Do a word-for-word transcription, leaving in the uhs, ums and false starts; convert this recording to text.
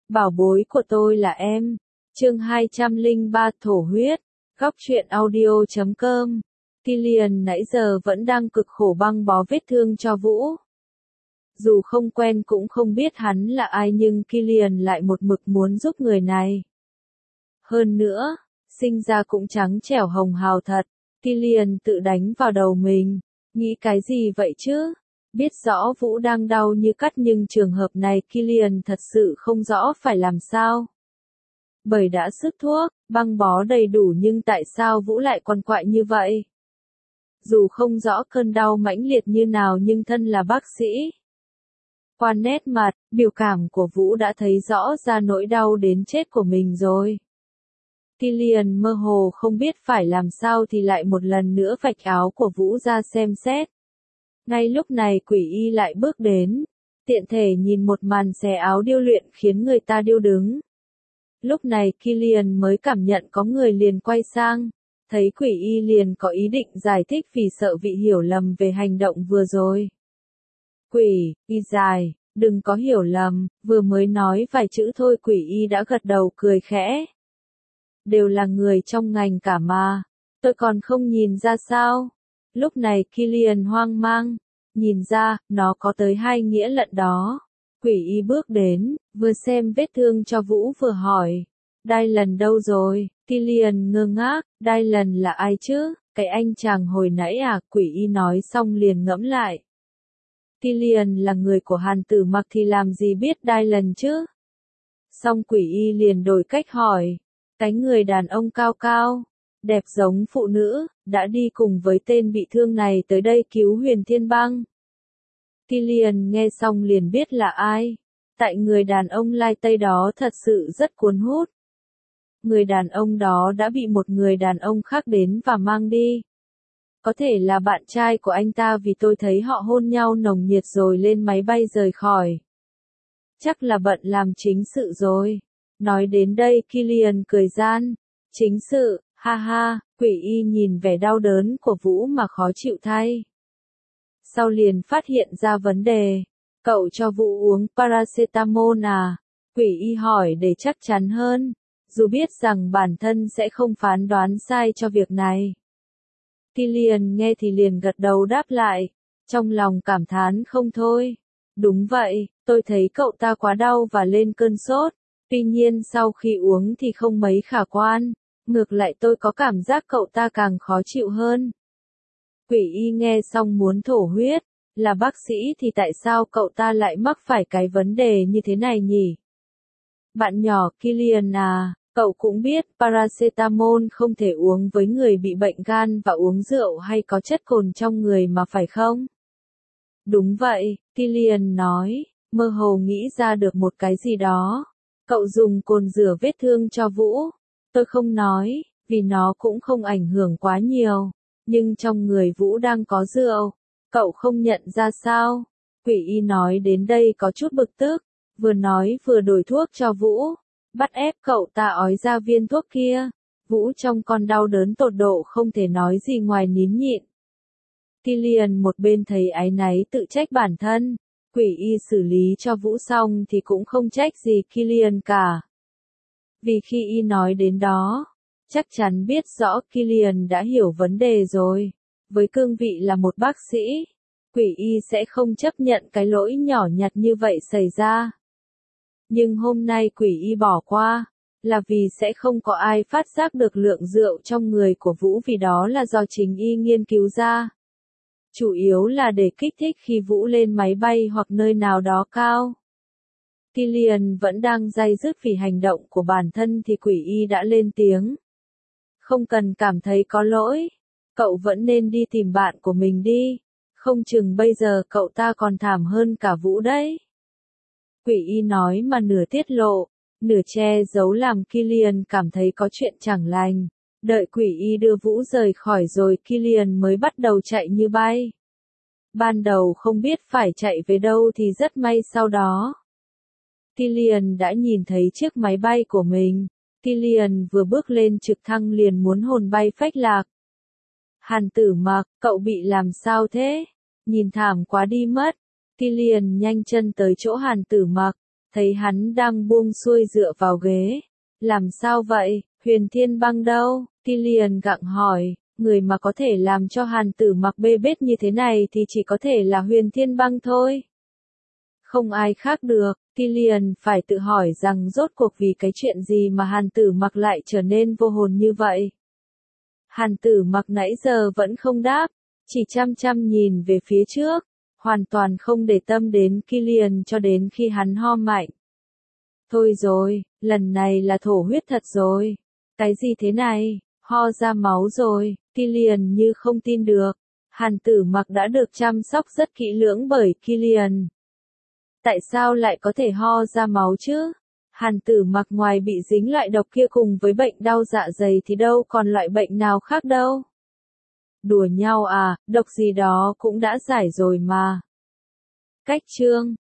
Bảo bối của tôi là em. Chương hai trăm lẻ ba Thổ huyết. Góc truyện audio chấm com. Killian nãy giờ vẫn đang cực khổ băng bó vết thương cho Vũ. Dù không quen cũng không biết hắn là ai nhưng Killian lại một mực muốn giúp người này. Hơn nữa, sinh ra cũng trắng trẻo hồng hào thật. Killian tự đánh vào đầu mình. Nghĩ cái gì vậy chứ? Biết rõ Vũ đang đau như cắt nhưng trường hợp này Killian thật sự không rõ phải làm sao. Bởi đã sức thuốc, băng bó đầy đủ nhưng tại sao Vũ lại quằn quại như vậy? Dù không rõ cơn đau mãnh liệt như nào nhưng thân là bác sĩ. Qua nét mặt, biểu cảm của Vũ đã thấy rõ ra nỗi đau đến chết của mình rồi. Killian mơ hồ không biết phải làm sao thì lại một lần nữa vạch áo của Vũ ra xem xét. Ngay lúc này Quỷ Y lại bước đến, tiện thể nhìn một màn xé áo điêu luyện khiến người ta điêu đứng. Lúc này Killian mới cảm nhận có người liền quay sang, thấy Quỷ Y liền có ý định giải thích vì sợ vị hiểu lầm về hành động vừa rồi. Quỷ Y dài, đừng có hiểu lầm, vừa mới nói vài chữ thôi Quỷ Y đã gật đầu cười khẽ. Đều là người trong ngành cả mà, tôi còn không nhìn ra sao? Lúc này Killian hoang mang, nhìn ra, nó có tới hai nghĩa lận đó. Quỷ Y bước đến, vừa xem vết thương cho Vũ vừa hỏi, Dylan đâu rồi? Killian ngơ ngác, Dylan là ai chứ? Cái anh chàng hồi nãy à? Quỷ Y nói xong liền ngẫm lại. Killian là người của Hàn Tử Mặc thì làm gì biết Dylan chứ? Xong Quỷ Y liền đổi cách hỏi, cái người đàn ông cao cao, đẹp giống phụ nữ, đã đi cùng với tên bị thương này tới đây cứu Huyền Thiên Băng. Killian nghe xong liền biết là ai. Tại người đàn ông lai tây đó thật sự rất cuốn hút. Người đàn ông đó đã bị một người đàn ông khác đến và mang đi. Có thể là bạn trai của anh ta vì tôi thấy họ hôn nhau nồng nhiệt rồi lên máy bay rời khỏi. Chắc là bận làm chính sự rồi. Nói đến đây Killian cười gian. Chính sự, ha ha, Quỷ Y nhìn vẻ đau đớn của Vũ mà khó chịu thay. Sau liền phát hiện ra vấn đề. Cậu cho Vũ uống paracetamol à? Quỷ Y hỏi để chắc chắn hơn. Dù biết rằng bản thân sẽ không phán đoán sai cho việc này. Killian nghe thì liền gật đầu đáp lại. Trong lòng cảm thán không thôi. Đúng vậy, tôi thấy cậu ta quá đau và lên cơn sốt. Tuy nhiên sau khi uống thì không mấy khả quan. Ngược lại tôi có cảm giác cậu ta càng khó chịu hơn. Quỷ Y nghe xong muốn thổ huyết. Là bác sĩ thì tại sao cậu ta lại mắc phải cái vấn đề như thế này nhỉ? Bạn nhỏ Killian à, cậu cũng biết paracetamol không thể uống với người bị bệnh gan và uống rượu hay có chất cồn trong người mà phải không? Đúng vậy, Killian nói, mơ hồ nghĩ ra được một cái gì đó. Cậu dùng cồn rửa vết thương cho Vũ. Tôi không nói, vì nó cũng không ảnh hưởng quá nhiều. Nhưng trong người Vũ đang có rượu. Cậu không nhận ra sao? Quỷ Y nói đến đây có chút bực tức. Vừa nói vừa đổi thuốc cho Vũ. Bắt ép cậu ta ói ra viên thuốc kia. Vũ trong con đau đớn tột độ không thể nói gì ngoài nín nhịn. Killian một bên thấy áy náy tự trách bản thân. Quỷ Y xử lý cho Vũ xong thì cũng không trách gì Killian cả. Vì khi Y nói đến đó, chắc chắn biết rõ Killian đã hiểu vấn đề rồi. Với cương vị là một bác sĩ, Quỷ Y sẽ không chấp nhận cái lỗi nhỏ nhặt như vậy xảy ra. Nhưng hôm nay Quỷ Y bỏ qua, là vì sẽ không có ai phát giác được lượng rượu trong người của Vũ vì đó là do chính Y nghiên cứu ra. Chủ yếu là để kích thích khi Vũ lên máy bay hoặc nơi nào đó cao. Killian vẫn đang day dứt vì hành động của bản thân thì Quỷ Y đã lên tiếng. Không cần cảm thấy có lỗi. Cậu vẫn nên đi tìm bạn của mình đi. Không chừng bây giờ cậu ta còn thảm hơn cả Vũ đấy. Quỷ Y nói mà nửa tiết lộ, nửa che giấu làm Killian cảm thấy có chuyện chẳng lành. Đợi Quỷ Y đưa Vũ rời khỏi rồi Killian mới bắt đầu chạy như bay. Ban đầu không biết phải chạy về đâu thì rất may sau đó. Killian đã nhìn thấy chiếc máy bay của mình. Killian vừa bước lên trực thăng liền muốn hồn bay phách lạc. Hàn Tử Mặc, cậu bị làm sao thế? Nhìn thảm quá đi mất. Killian nhanh chân tới chỗ Hàn Tử Mặc. thấy hắn đang buông xuôi dựa vào ghế. Làm sao vậy, Huyền Thiên Băng đâu? Killian gặng hỏi, người mà có thể làm cho Hàn Tử Mặc bê bết như thế này thì chỉ có thể là Huyền Thiên Băng thôi. Không ai khác được, Killian phải tự hỏi rằng rốt cuộc vì cái chuyện gì mà Hàn Tử Mặc lại trở nên vô hồn như vậy. Hàn Tử Mặc nãy giờ vẫn không đáp, chỉ chăm chăm nhìn về phía trước, hoàn toàn không để tâm đến Killian cho đến khi hắn ho mạnh. Thôi rồi, lần này là thổ huyết thật rồi. Cái gì thế này, ho ra máu rồi, Killian như không tin được. Hàn Tử Mặc đã được chăm sóc rất kỹ lưỡng bởi Killian. Tại sao lại có thể ho ra máu chứ? Hàn Tử Mặc ngoài bị dính loại độc kia cùng với bệnh đau dạ dày thì đâu còn loại bệnh nào khác đâu. Đùa nhau à, độc gì đó cũng đã giải rồi mà. Cách chương